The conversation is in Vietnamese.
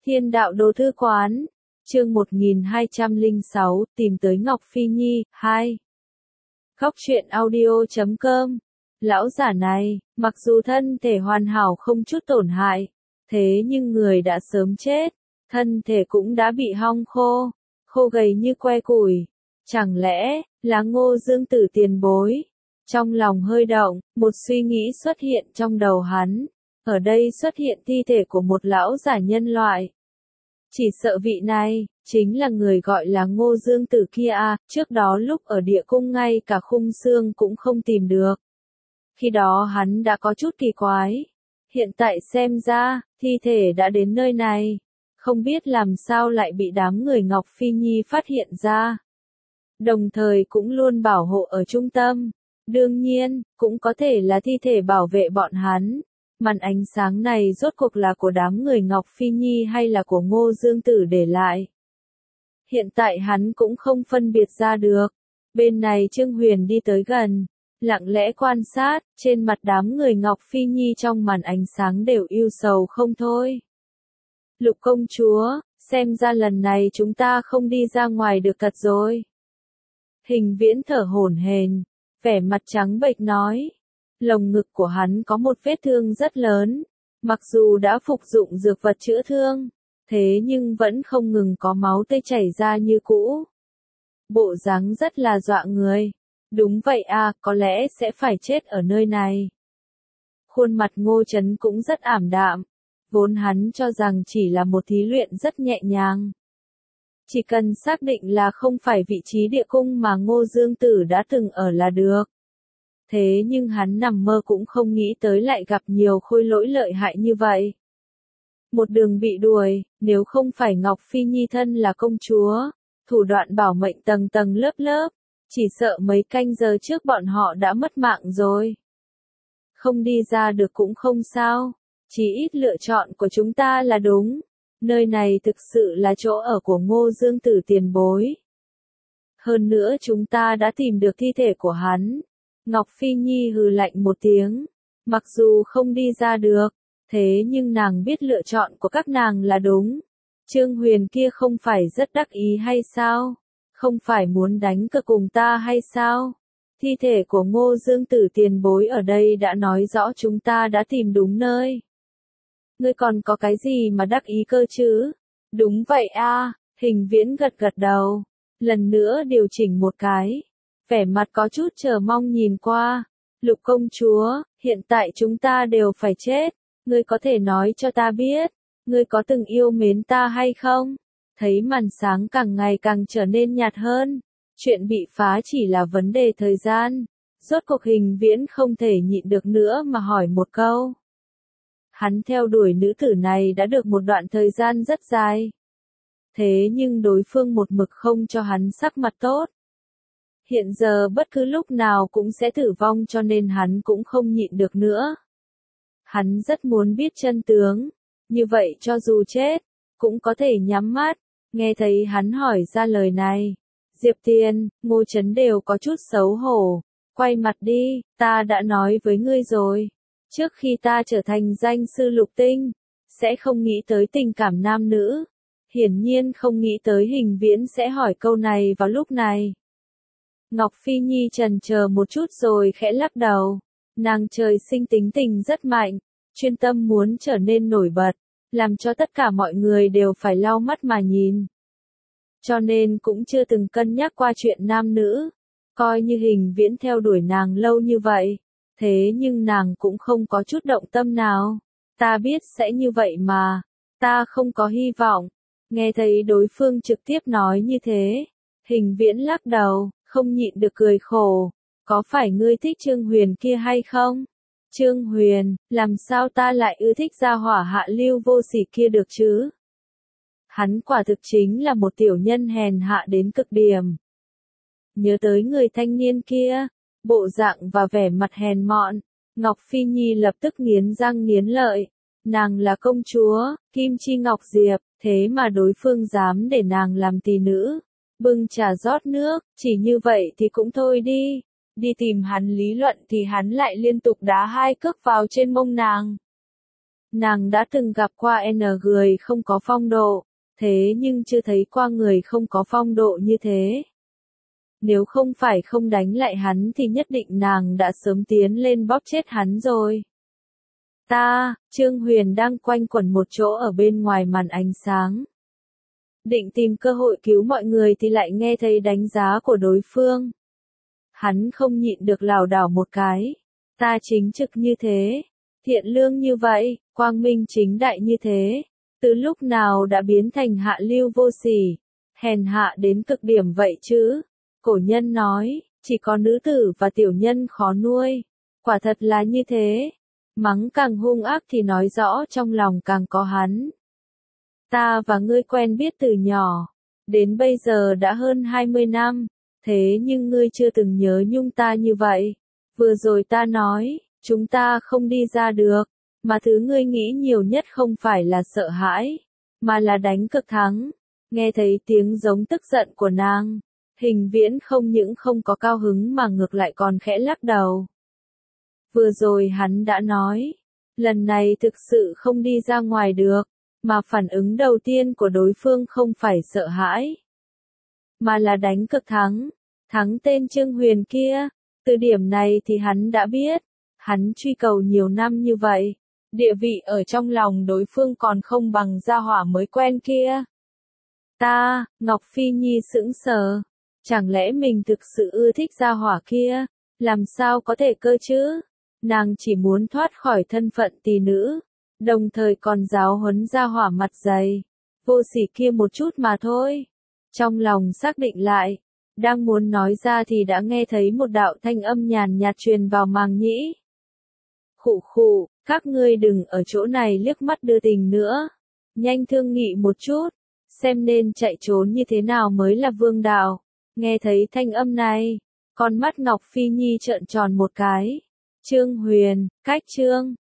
Thiên đạo đồ thư quán, chương 1206, tìm tới Ngọc Phi Nhi, 2. Góc truyện audio.com. Lão giả này, mặc dù thân thể hoàn hảo không chút tổn hại, thế nhưng người đã sớm chết, thân thể cũng đã bị hong khô, khô gầy như que củi. Chẳng lẽ, là Ngô Dương Tử tiền bối? Trong lòng hơi động, một suy nghĩ xuất hiện trong đầu hắn. Ở đây xuất hiện thi thể của một lão giả nhân loại. Chỉ sợ vị này, chính là người gọi là Ngô Dương Tử kia à, trước đó lúc ở địa cung ngay cả khung xương cũng không tìm được. Khi đó hắn đã có chút kỳ quái. Hiện tại xem ra, thi thể đã đến nơi này. Không biết làm sao lại bị đám người Ngọc Phi Nhi phát hiện ra. Đồng thời cũng luôn bảo hộ ở trung tâm. Đương nhiên, cũng có thể là thi thể bảo vệ bọn hắn. Màn ánh sáng này rốt cuộc là của đám người Ngọc Phi Nhi hay là của Ngô Dương Tử để lại. Hiện tại hắn cũng không phân biệt ra được. Bên này Trương Huyền đi tới gần, lặng lẽ quan sát, trên mặt đám người Ngọc Phi Nhi trong màn ánh sáng đều ưu sầu không thôi. Lục công chúa, xem ra lần này chúng ta không đi ra ngoài được thật rồi. Hình Viễn thở hổn hển, vẻ mặt trắng bệch nói. Lồng ngực của hắn có một vết thương rất lớn, mặc dù đã phục dụng dược vật chữa thương, thế nhưng vẫn không ngừng có máu tươi chảy ra như cũ. Bộ dáng rất là dọa người. Đúng vậy à, có lẽ sẽ phải chết ở nơi này. Khuôn mặt Ngô Chấn cũng rất ảm đạm, vốn hắn cho rằng chỉ là một thí luyện rất nhẹ nhàng. Chỉ cần xác định là không phải vị trí địa cung mà Ngô Dương Tử đã từng ở là được. Thế nhưng hắn nằm mơ cũng không nghĩ tới lại gặp nhiều khôi lỗi lợi hại như vậy. Một đường bị đuổi, nếu không phải Ngọc Phi Nhi thân là công chúa, thủ đoạn bảo mệnh tầng tầng lớp lớp, chỉ sợ mấy canh giờ trước bọn họ đã mất mạng rồi. Không đi ra được cũng không sao, chỉ ít lựa chọn của chúng ta là đúng. Nơi này thực sự là chỗ ở của Ngô Dương Tử tiền bối. Hơn nữa chúng ta đã tìm được thi thể của hắn. Ngọc Phi Nhi hừ lạnh một tiếng. Mặc dù không đi ra được, thế nhưng nàng biết lựa chọn của các nàng là đúng. Trương Huyền kia không phải rất đắc ý hay sao? Không phải muốn đánh cược cùng ta hay sao? Thi thể của Ngô Dương Tử tiền bối ở đây đã nói rõ chúng ta đã tìm đúng nơi. Ngươi còn có cái gì mà đắc ý cơ chứ? Đúng vậy a, Hình Viễn gật gật đầu. Lần nữa điều chỉnh một cái. Vẻ mặt có chút chờ mong nhìn qua. Lục công chúa, hiện tại chúng ta đều phải chết. Ngươi có thể nói cho ta biết, ngươi có từng yêu mến ta hay không? Thấy màn sáng càng ngày càng trở nên nhạt hơn. Chuyện bị phá chỉ là vấn đề thời gian. Rốt cuộc Hình Viễn không thể nhịn được nữa mà hỏi một câu. Hắn theo đuổi nữ tử này đã được một đoạn thời gian rất dài. Thế nhưng đối phương một mực không cho hắn sắc mặt tốt. Hiện giờ bất cứ lúc nào cũng sẽ tử vong cho nên hắn cũng không nhịn được nữa. Hắn rất muốn biết chân tướng, như vậy cho dù chết, cũng có thể nhắm mắt. Nghe thấy hắn hỏi ra lời này, Diệp Tiên, Ngô Chấn đều có chút xấu hổ. Quay mặt đi, ta đã nói với ngươi rồi. Trước khi ta trở thành danh sư lục tinh, sẽ không nghĩ tới tình cảm nam nữ. Hiển nhiên không nghĩ tới Hình Viễn sẽ hỏi câu này vào lúc này. Ngọc Phi Nhi chần chờ một chút rồi khẽ lắc đầu. Nàng trời sinh tính tình rất mạnh, chuyên tâm muốn trở nên nổi bật, làm cho tất cả mọi người đều phải lau mắt mà nhìn. Cho nên cũng chưa từng cân nhắc qua chuyện nam nữ, coi như Hình Viễn theo đuổi nàng lâu như vậy. Thế nhưng nàng cũng không có chút động tâm nào. Ta biết sẽ như vậy mà. Ta không có hy vọng. Nghe thấy đối phương trực tiếp nói như thế. Hình Viễn lắc đầu, không nhịn được cười khổ. Có phải ngươi thích Trương Huyền kia hay không? Trương Huyền, làm sao ta lại ưa thích gia hỏa hạ lưu vô sỉ kia được chứ? Hắn quả thực chính là một tiểu nhân hèn hạ đến cực điểm. Nhớ tới người thanh niên kia. Bộ dạng và vẻ mặt hèn mọn, Ngọc Phi Nhi lập tức nghiến răng nghiến lợi. Nàng là công chúa, Kim Chi Ngọc Diệp, thế mà đối phương dám để nàng làm tỳ nữ. Bưng trà rót nước, chỉ như vậy thì cũng thôi đi. Đi tìm hắn lý luận thì hắn lại liên tục đá 2 cước vào trên mông nàng. Nàng đã từng gặp qua người không có phong độ, thế nhưng chưa thấy qua người không có phong độ như thế. Nếu không phải không đánh lại hắn thì nhất định nàng đã sớm tiến lên bóp chết hắn rồi. Trương Huyền đang quanh quẩn một chỗ ở bên ngoài màn ánh sáng. Định tìm cơ hội cứu mọi người thì lại nghe thấy đánh giá của đối phương. Hắn không nhịn được lảo đảo một cái. Ta chính trực như thế, thiện lương như vậy, quang minh chính đại như thế, từ lúc nào đã biến thành hạ lưu vô sỉ, hèn hạ đến cực điểm vậy chứ? Cổ nhân nói, chỉ có nữ tử và tiểu nhân khó nuôi. Quả thật là như thế. Mắng càng hung ác thì nói rõ trong lòng càng có hắn. Ta và ngươi quen biết từ nhỏ, đến bây giờ đã hơn 20 năm, thế nhưng ngươi chưa từng nhớ nhung ta như vậy. Vừa rồi ta nói, chúng ta không đi ra được, mà thứ ngươi nghĩ nhiều nhất không phải là sợ hãi, mà là đánh cực thắng. Nghe thấy tiếng giống tức giận của nàng, Hình Viễn không những không có cao hứng mà ngược lại còn khẽ lắc đầu. Vừa rồi hắn đã nói, lần này thực sự không đi ra ngoài được, mà phản ứng đầu tiên của đối phương không phải sợ hãi, mà là đánh cực thắng, thắng tên Trương Huyền kia. Từ điểm này thì hắn đã biết, hắn truy cầu nhiều năm như vậy, địa vị ở trong lòng đối phương còn không bằng gia hỏa mới quen kia. Ngọc Phi Nhi sững sờ, chẳng lẽ mình thực sự ưa thích gia hỏa kia, làm sao có thể cơ chứ? Nàng chỉ muốn thoát khỏi thân phận tỷ nữ, đồng thời còn giáo huấn gia hỏa mặt dày, vô sỉ kia một chút mà thôi. Trong lòng xác định lại, đang muốn nói ra thì đã nghe thấy một đạo thanh âm nhàn nhạt truyền vào màng nhĩ. Khụ khụ, các ngươi đừng ở chỗ này liếc mắt đưa tình nữa. Nhanh thương nghị một chút, xem nên chạy trốn như thế nào mới là vương đạo. Nghe thấy thanh âm này, con mắt Ngọc Phi Nhi trợn tròn một cái. Trương Huyền, cách Trương